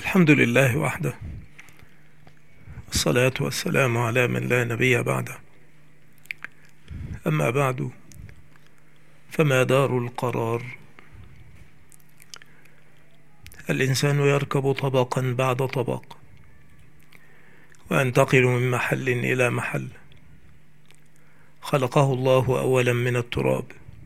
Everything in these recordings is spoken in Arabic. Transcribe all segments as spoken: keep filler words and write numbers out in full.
الحمد لله وحده، والصلاة والسلام على من لا نبي بعده. أما بعد، فما دار القرار؟ الإنسان يركب طبقا بعد طبق، وينتقل من محل إلى محل. خلقه الله أولا من التراب،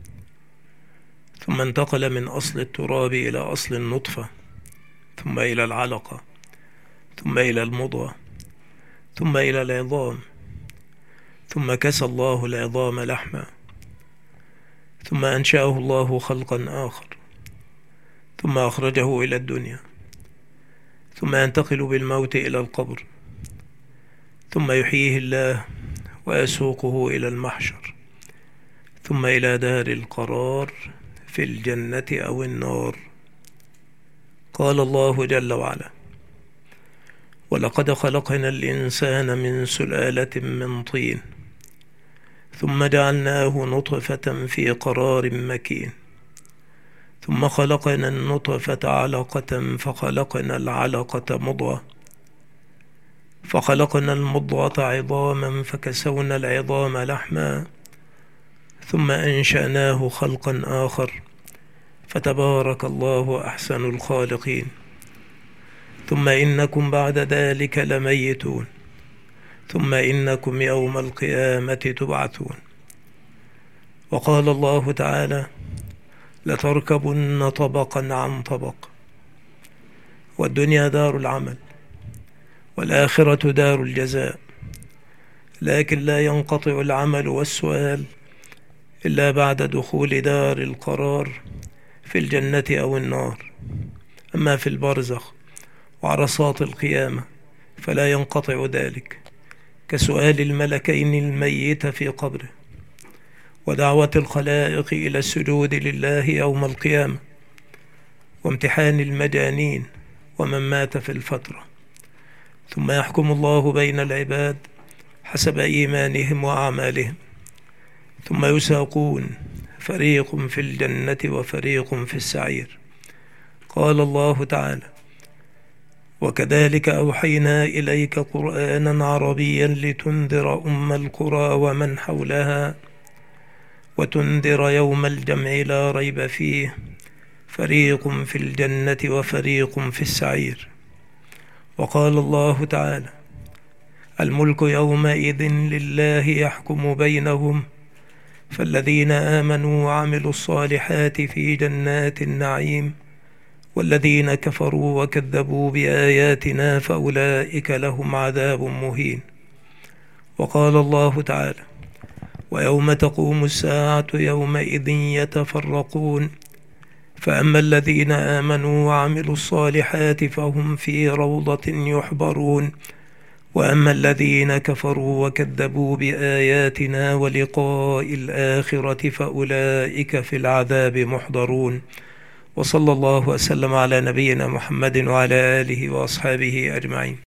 ثم انتقل من أصل التراب إلى أصل النطفة، ثم إلى العلقة، ثم إلى المضغة، ثم إلى العظام، ثم كسى الله العظام لحما، ثم أنشأه الله خلقا آخر، ثم أخرجه إلى الدنيا، ثم ينتقل بالموت إلى القبر، ثم يحييه الله ويسوقه إلى المحشر، ثم إلى دار القرار في الجنة أو النار. قال الله جل وعلا: ولقد خلقنا الإنسان من سلالة من طين، ثم جعلناه نطفة في قرار مكين، ثم خلقنا النطفة علقة، فخلقنا العلقة مضغة، فخلقنا المضغة عظاما، فكسونا العظام لحما، ثم أنشأناه خلقا آخر، فتبارك الله أحسن الخالقين. ثم إنكم بعد ذلك لميتون، ثم إنكم يوم القيامة تبعثون. وقال الله تعالى: لتركبن طبقا عن طبق. والدنيا دار العمل، والآخرة دار الجزاء، لكن لا ينقطع العمل والسؤال إلا بعد دخول دار القرار في الجنة أو النار. أما في البرزخ وعرصات القيامة فلا ينقطع ذلك، كسؤال الملكين الميت في قبره، ودعوة الخلائق إلى السجود لله يوم القيامة، وامتحان المجانين ومن مات في الفترة. ثم يحكم الله بين العباد حسب إيمانهم وأعمالهم، ثم يساقون، فريق في الجنة وفريق في السعير. قال الله تعالى: وكذلك أوحينا إليك قرآنا عربيا لتنذر أم القرى ومن حولها وتنذر يوم الجمع لا ريب فيه، فريق في الجنة وفريق في السعير. وقال الله تعالى: الملك يومئذ لله يحكم بينهم، فالذين آمنوا وعملوا الصالحات في جنات النعيم، والذين كفروا وكذبوا بآياتنا فأولئك لهم عذاب مهين. وقال الله تعالى: ويوم تقوم الساعة يومئذ يتفرقون، فأما الذين آمنوا وعملوا الصالحات فهم في روضة يحبرون، وأما الذين كفروا وكذبوا بآياتنا ولقاء الآخرة فأولئك في العذاب محضرون. وصلى الله وسلم على نبينا محمد وعلى آله وأصحابه أجمعين.